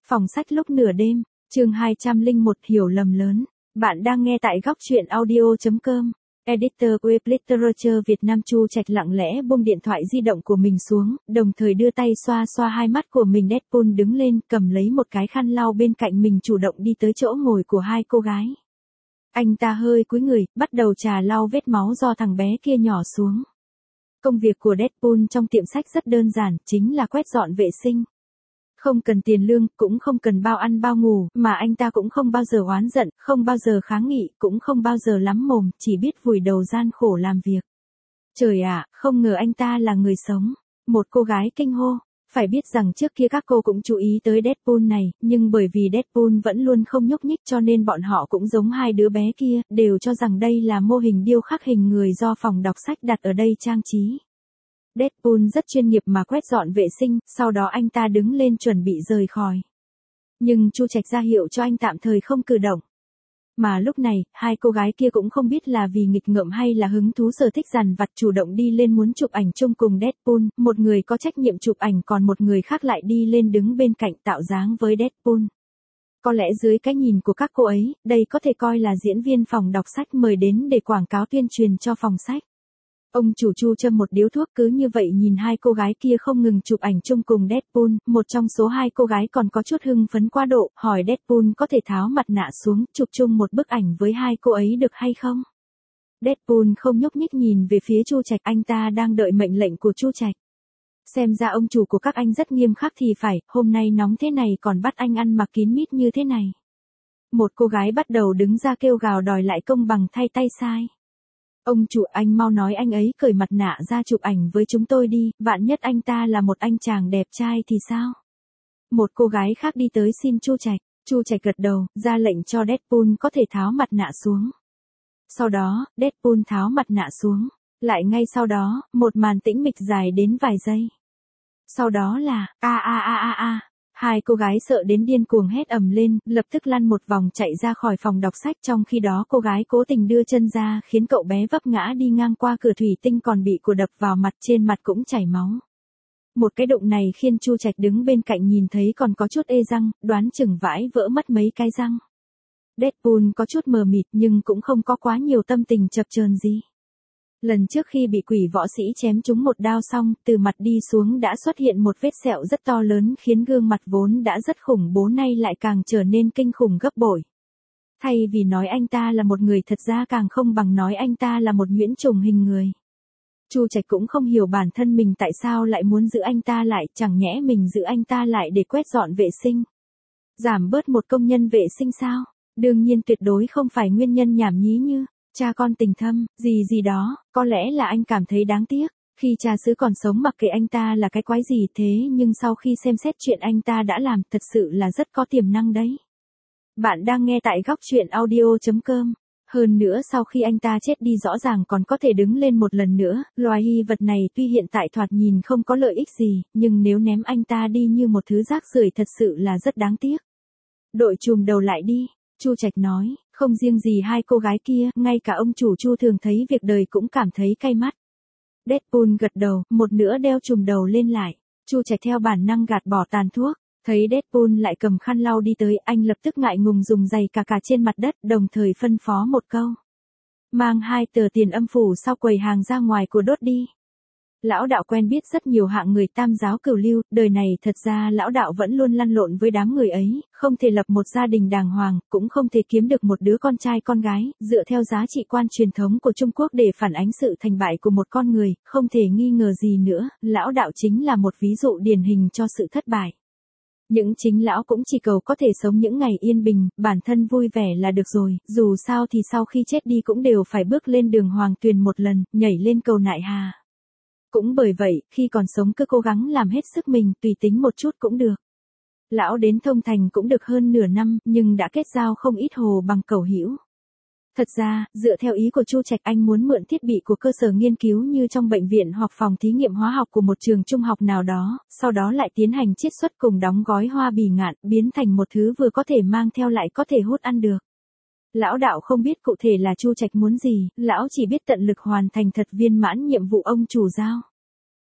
Phòng sách lúc nửa đêm, chương 201 hiểu lầm lớn. Bạn đang nghe tại góc truyện audio.com. Editor Web Literature Việt Nam Chu Trạch lặng lẽ buông điện thoại di động của mình xuống, đồng thời đưa tay xoa xoa hai mắt của mình. Deadpool đứng lên, cầm lấy một cái khăn lau bên cạnh mình, chủ động đi tới chỗ ngồi của hai cô gái. Anh ta hơi cúi người, bắt đầu chà lau vết máu do thằng bé kia nhỏ xuống. Công việc của Deadpool trong tiệm sách rất đơn giản, chính là quét dọn vệ sinh. Không cần tiền lương, cũng không cần bao ăn bao ngủ, mà anh ta cũng không bao giờ oán giận, không bao giờ kháng nghị, cũng không bao giờ lắm mồm, chỉ biết vùi đầu gian khổ làm việc. Trời ạ, không ngờ anh ta là người sống. Một cô gái kinh hô. Phải biết rằng trước kia các cô cũng chú ý tới Deadpool này, nhưng bởi vì Deadpool vẫn luôn không nhúc nhích cho nên bọn họ cũng giống hai đứa bé kia, đều cho rằng đây là mô hình điêu khắc hình người do phòng đọc sách đặt ở đây trang trí. Deadpool rất chuyên nghiệp mà quét dọn vệ sinh, sau đó anh ta đứng lên chuẩn bị rời khỏi. Nhưng Chu Trạch ra hiệu cho anh tạm thời không cử động. Mà lúc này, hai cô gái kia cũng không biết là vì nghịch ngợm hay là hứng thú sở thích dằn vặt, chủ động đi lên muốn chụp ảnh chung cùng Deadpool, một người có trách nhiệm chụp ảnh còn một người khác lại đi lên đứng bên cạnh tạo dáng với Deadpool. Có lẽ dưới cái nhìn của các cô ấy, đây có thể coi là diễn viên phòng đọc sách mời đến để quảng cáo tuyên truyền cho phòng sách. Ông chủ Chu châm một điếu thuốc, cứ như vậy nhìn hai cô gái kia không ngừng chụp ảnh chung cùng Deadpool. Một trong số hai cô gái còn có chút hưng phấn quá độ, hỏi Deadpool có thể tháo mặt nạ xuống, chụp chung một bức ảnh với hai cô ấy được hay không. Deadpool không nhúc nhích nhìn về phía Chu Trạch, anh ta đang đợi mệnh lệnh của Chu Trạch. Xem ra ông chủ của các anh rất nghiêm khắc thì phải, hôm nay nóng thế này còn bắt anh ăn mặc kín mít như thế này. Một cô gái bắt đầu đứng ra kêu gào đòi lại công bằng thay tay sai. Ông chủ, anh mau nói anh ấy cởi mặt nạ ra chụp ảnh với chúng tôi đi, vạn nhất anh ta là một anh chàng đẹp trai thì sao? Một cô gái khác đi tới xin Chu Trạch. Chu Trạch gật đầu, ra lệnh cho Deadpool có thể tháo mặt nạ xuống. Sau đó, Deadpool tháo mặt nạ xuống. Lại ngay sau đó, một màn tĩnh mịch dài đến vài giây. Sau đó là, hai cô gái sợ đến điên cuồng hét ầm lên, lập tức lăn một vòng chạy ra khỏi phòng đọc sách, trong khi đó cô gái cố tình đưa chân ra khiến cậu bé vấp ngã đi ngang qua cửa thủy tinh còn bị của đập vào mặt, trên mặt cũng chảy máu. Một cái đụng này khiến Chu Trạch đứng bên cạnh nhìn thấy còn có chút ê răng, đoán chừng vãi vỡ mất mấy cái răng. Deadpool có chút mờ mịt nhưng cũng không có quá nhiều tâm tình chập chờn gì. Lần trước khi bị quỷ võ sĩ chém trúng một đao xong, từ mặt đi xuống đã xuất hiện một vết sẹo rất to lớn khiến gương mặt vốn đã rất khủng bố nay lại càng trở nên kinh khủng gấp bội. Thay vì nói anh ta là một người thật ra càng không bằng nói anh ta là một nhuyễn trùng hình người. Chu Trạch cũng không hiểu bản thân mình tại sao lại muốn giữ anh ta lại, chẳng nhẽ mình giữ anh ta lại để quét dọn vệ sinh. Giảm bớt một công nhân vệ sinh sao? Đương nhiên tuyệt đối không phải nguyên nhân nhảm nhí như cha con tình thâm, gì đó, có lẽ là anh cảm thấy đáng tiếc. Khi cha xứ còn sống mặc kệ anh ta là cái quái gì thế, nhưng sau khi xem xét chuyện anh ta đã làm, thật sự là rất có tiềm năng đấy. Bạn đang nghe tại góc truyện audio.com. Hơn nữa sau khi anh ta chết đi rõ ràng còn có thể đứng lên một lần nữa, loài hy vật này tuy hiện tại thoạt nhìn không có lợi ích gì, nhưng nếu ném anh ta đi như một thứ rác rưởi thật sự là rất đáng tiếc. Đội chùm đầu lại đi. Chu Trạch nói, không riêng gì hai cô gái kia, ngay cả ông chủ Chu thường thấy việc đời cũng cảm thấy cay mắt. Deadpool gật đầu, một nữa đeo chùm đầu lên lại. Chu Trạch theo bản năng gạt bỏ tàn thuốc, thấy Deadpool lại cầm khăn lau đi tới, anh lập tức ngại ngùng dùng giày cà trên mặt đất, đồng thời phân phó một câu. Mang 2 tờ tiền âm phủ sau quầy hàng ra ngoài của đốt đi. Lão đạo quen biết rất nhiều hạng người tam giáo cửu lưu, đời này thật ra lão đạo vẫn luôn lăn lộn với đám người ấy, không thể lập một gia đình đàng hoàng, cũng không thể kiếm được một đứa con trai con gái, dựa theo giá trị quan truyền thống của Trung Quốc để phản ánh sự thành bại của một con người, không thể nghi ngờ gì nữa, lão đạo chính là một ví dụ điển hình cho sự thất bại. Những chính lão cũng chỉ cầu có thể sống những ngày yên bình, bản thân vui vẻ là được rồi, dù sao thì sau khi chết đi cũng đều phải bước lên đường hoàng tuyền một lần, nhảy lên cầu nại hà. Cũng bởi vậy, khi còn sống cứ cố gắng làm hết sức mình, tùy tính một chút cũng được. Lão đến Thông Thành cũng được hơn nửa năm, nhưng đã kết giao không ít hồ bằng cẩu hữu. Thật ra, dựa theo ý của Chu Trạch, anh muốn mượn thiết bị của cơ sở nghiên cứu như trong bệnh viện hoặc phòng thí nghiệm hóa học của một trường trung học nào đó, sau đó lại tiến hành chiết xuất cùng đóng gói hoa bỉ ngạn, biến thành một thứ vừa có thể mang theo lại có thể hút ăn được. Lão đạo không biết cụ thể là Chu Trạch muốn gì, lão chỉ biết tận lực hoàn thành thật viên mãn nhiệm vụ ông chủ giao.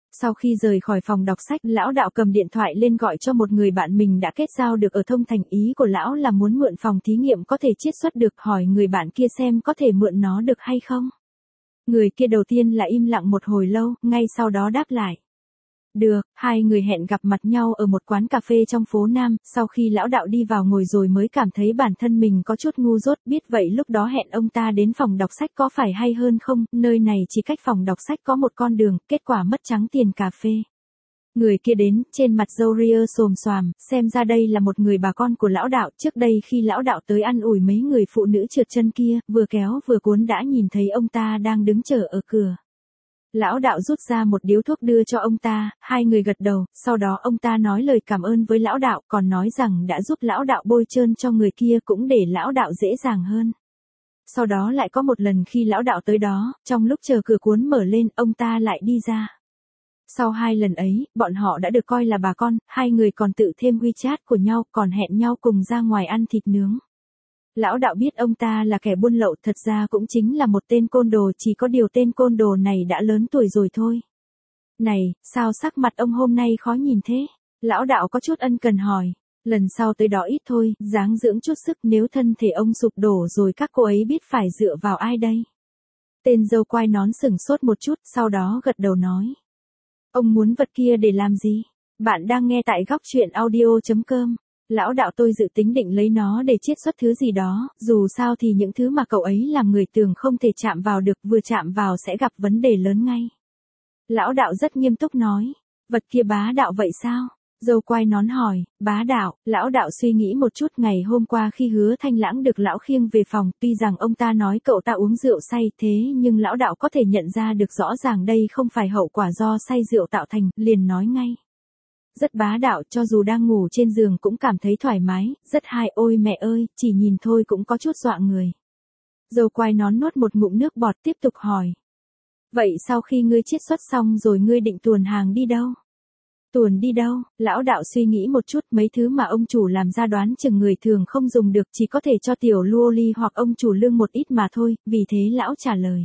Sau khi rời khỏi phòng đọc sách, lão đạo cầm điện thoại lên gọi cho một người bạn mình đã kết giao được ở Thông Thành, ý của lão là muốn mượn phòng thí nghiệm có thể chiết xuất được, hỏi người bạn kia xem có thể mượn nó được hay không. Người kia đầu tiên là im lặng một hồi lâu, ngay sau đó đáp lại. Được, hai người hẹn gặp mặt nhau ở một quán cà phê trong phố Nam, sau khi lão đạo đi vào ngồi rồi mới cảm thấy bản thân mình có chút ngu dốt, biết vậy lúc đó hẹn ông ta đến phòng đọc sách có phải hay hơn không, nơi này chỉ cách phòng đọc sách có một con đường, kết quả mất trắng tiền cà phê. Người kia đến, trên mặt râu ria xồm xoàm, xem ra đây là một người bà con của lão đạo, trước đây khi lão đạo tới ăn ủi mấy người phụ nữ trượt chân kia, vừa kéo vừa cuốn đã nhìn thấy ông ta đang đứng chờ ở cửa. Lão đạo rút ra một điếu thuốc đưa cho ông ta, hai người gật đầu, sau đó ông ta nói lời cảm ơn với lão đạo, còn nói rằng đã giúp lão đạo bôi trơn cho người kia cũng để lão đạo dễ dàng hơn. Sau đó lại có một lần khi lão đạo tới đó, trong lúc chờ cửa cuốn mở lên, ông ta lại đi ra. Sau hai lần ấy, bọn họ đã được coi là bà con, hai người còn tự thêm WeChat của nhau, còn hẹn nhau cùng ra ngoài ăn thịt nướng. Lão đạo biết ông ta là kẻ buôn lậu, thật ra cũng chính là một tên côn đồ, chỉ có điều tên côn đồ này đã lớn tuổi rồi thôi. Này, sao sắc mặt ông hôm nay khó nhìn thế? Lão đạo có chút ân cần hỏi. Lần sau tới đó ít thôi, ráng dưỡng chút sức, nếu thân thể ông sụp đổ rồi các cô ấy biết phải dựa vào ai đây? Tên dâu quai nón sửng sốt một chút, sau đó gật đầu nói. Ông muốn vật kia để làm gì? Bạn đang nghe tại góc truyện audio.com. Lão đạo tôi dự tính định lấy nó để chiết xuất thứ gì đó, dù sao thì những thứ mà cậu ấy làm người thường không thể chạm vào được, vừa chạm vào sẽ gặp vấn đề lớn ngay. Lão đạo rất nghiêm túc nói, vật kia bá đạo vậy sao? Dâu quai nón hỏi, bá đạo, lão đạo suy nghĩ một chút, ngày hôm qua khi Hứa Thanh Lãng được lão khiêng về phòng, tuy rằng ông ta nói cậu ta uống rượu say, thế nhưng lão đạo có thể nhận ra được rõ ràng đây không phải hậu quả do say rượu tạo thành, liền nói ngay. Rất bá đạo, cho dù đang ngủ trên giường cũng cảm thấy thoải mái, rất hay, ôi mẹ ơi, chỉ nhìn thôi cũng có chút dọa người. Dâu quai nón nuốt một ngụm nước bọt tiếp tục hỏi. Vậy sau khi ngươi chiết xuất xong rồi ngươi định tuồn hàng đi đâu? Tuồn đi đâu? Lão đạo suy nghĩ một chút, mấy thứ mà ông chủ làm ra đoán chừng người thường không dùng được, chỉ có thể cho tiểu Luo Ly hoặc ông chủ Lương một ít mà thôi, vì thế lão trả lời.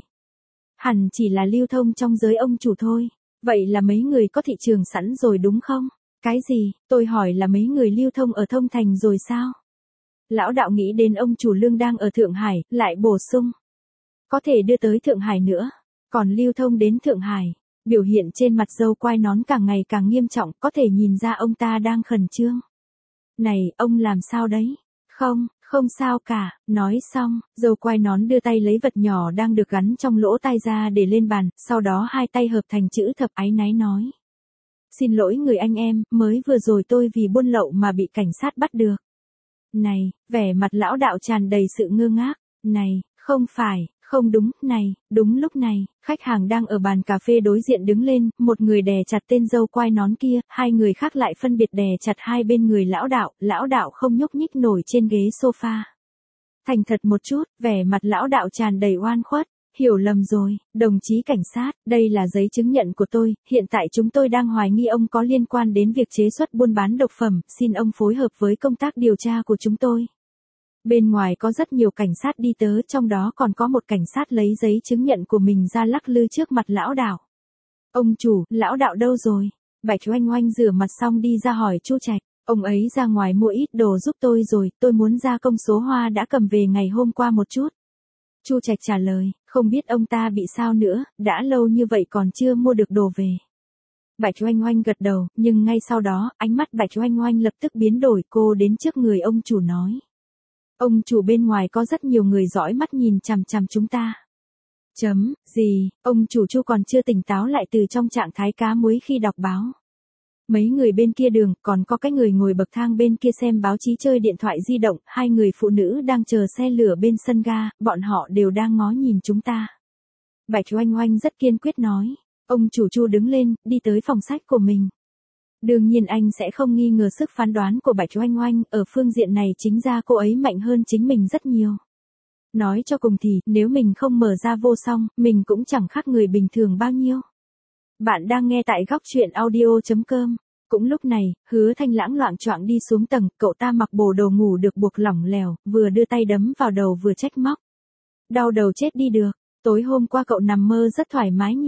Hẳn chỉ là lưu thông trong giới ông chủ thôi. Vậy là mấy người có thị trường sẵn rồi đúng không? Cái gì? Tôi hỏi là mấy người lưu thông ở Thông Thành rồi sao? Lão đạo nghĩ đến ông chủ Lương đang ở Thượng Hải, lại bổ sung. Có thể đưa tới Thượng Hải nữa. Còn lưu thông đến Thượng Hải. Biểu hiện trên mặt dâu quai nón càng ngày càng nghiêm trọng, có thể nhìn ra ông ta đang khẩn trương. Này, ông làm sao đấy? Không sao cả, nói xong, dâu quai nón đưa tay lấy vật nhỏ đang được gắn trong lỗ tai ra để lên bàn, sau đó hai tay hợp thành chữ thập, áy náy nói. Xin lỗi người anh em, mới vừa rồi tôi vì buôn lậu mà bị cảnh sát bắt được. Này, vẻ mặt lão đạo tràn đầy sự ngơ ngác. Này, không phải, không đúng, này, đúng lúc này, khách hàng đang ở bàn cà phê đối diện đứng lên, một người đè chặt tên dâu quai nón kia, hai người khác lại phân biệt đè chặt hai bên người lão đạo không nhúc nhích nổi trên ghế sofa. Thành thật một chút, vẻ mặt lão đạo tràn đầy oan khuất. Hiểu lầm rồi, đồng chí cảnh sát, đây là giấy chứng nhận của tôi, hiện tại chúng tôi đang hoài nghi ông có liên quan đến việc chế xuất buôn bán độc phẩm, xin ông phối hợp với công tác điều tra của chúng tôi. Bên ngoài có rất nhiều cảnh sát đi tới, trong đó còn có một cảnh sát lấy giấy chứng nhận của mình ra lắc lư trước mặt lão đạo. Ông chủ, lão đạo đâu rồi? Bạch Oanh Oanh rửa mặt xong đi ra hỏi Chu Trạch, ông ấy ra ngoài mua ít đồ giúp tôi rồi, tôi muốn ra công số hoa đã cầm về ngày hôm qua một chút. Chu Trạch trả lời, không biết ông ta bị sao nữa, đã lâu như vậy còn chưa mua được đồ về. Bạch Oanh Oanh gật đầu, nhưng ngay sau đó, ánh mắt Bạch Oanh Oanh lập tức biến đổi, cô đến trước người ông chủ nói. Ông chủ, bên ngoài có rất nhiều người dõi mắt nhìn chằm chằm chúng ta. Gì, ông chủ Chu còn chưa tỉnh táo lại từ trong trạng thái cá muối khi đọc báo. Mấy người bên kia đường, còn có cái người ngồi bậc thang bên kia xem báo chí chơi điện thoại di động, hai người phụ nữ đang chờ xe lửa bên sân ga, bọn họ đều đang ngó nhìn chúng ta. Bạch Oanh Oanh rất kiên quyết nói. Ông chủ Chu đứng lên, đi tới phòng sách của mình. Đương nhiên anh sẽ không nghi ngờ sức phán đoán của Bạch Oanh Oanh, ở phương diện này chính ra cô ấy mạnh hơn chính mình rất nhiều. Nói cho cùng thì, nếu mình không mở ra vô song, mình cũng chẳng khác người bình thường bao nhiêu. Bạn đang nghe tại góc truyện audio.com. Cũng lúc này, Hứa Thanh Lãng loạng choạng đi xuống tầng, cậu ta mặc bộ đồ ngủ được buộc lỏng lẻo, vừa đưa tay đấm vào đầu vừa trách móc. Đau đầu chết đi được, tối hôm qua cậu nằm mơ rất thoải mái nhỉ?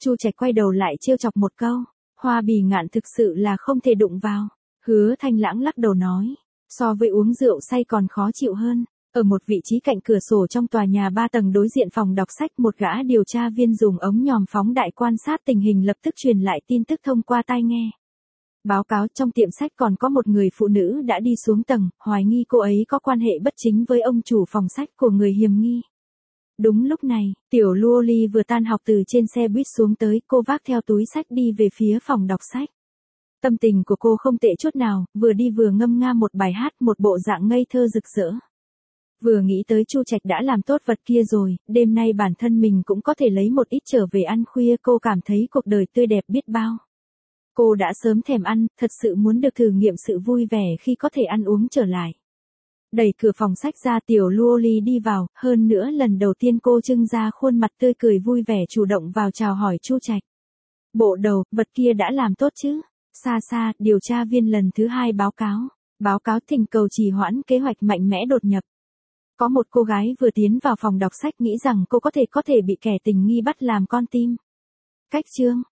Chu Trạch quay đầu lại trêu chọc một câu, Hoa Bì Ngạn thực sự là không thể đụng vào. Hứa Thanh Lãng lắc đầu nói, so với uống rượu say còn khó chịu hơn. Ở một vị trí cạnh cửa sổ trong tòa nhà 3 tầng đối diện phòng đọc sách, một gã điều tra viên dùng ống nhòm phóng đại quan sát tình hình lập tức truyền lại tin tức thông qua tai nghe. Báo cáo trong tiệm sách còn có một người phụ nữ đã đi xuống tầng, hoài nghi cô ấy có quan hệ bất chính với ông chủ phòng sách của người hiểm nghi. Đúng lúc này, tiểu Luoli vừa tan học từ trên xe buýt xuống tới, cô vác theo túi sách đi về phía phòng đọc sách. Tâm tình của cô không tệ chút nào, vừa đi vừa ngâm nga một bài hát, một bộ dạng ngây thơ rực rỡ. Vừa nghĩ tới Chu Trạch đã làm tốt vật kia rồi, đêm nay bản thân mình cũng có thể lấy một ít trở về ăn khuya, cô cảm thấy cuộc đời tươi đẹp biết bao. Cô đã sớm thèm ăn, thật sự muốn được thử nghiệm sự vui vẻ khi có thể ăn uống trở lại. Đẩy cửa phòng sách ra, tiểu Luoli đi vào, hơn nữa lần đầu tiên cô trưng ra khuôn mặt tươi cười vui vẻ chủ động vào chào hỏi Chu Trạch. Bộ đầu, vật kia đã làm tốt chứ? Xa xa, điều tra viên lần thứ 2 báo cáo. Báo cáo thỉnh cầu trì hoãn kế hoạch mạnh mẽ đột nhập. Có một cô gái vừa tiến vào phòng đọc sách nghĩ rằng cô có thể bị kẻ tình nghi bắt làm con tin. Cách chương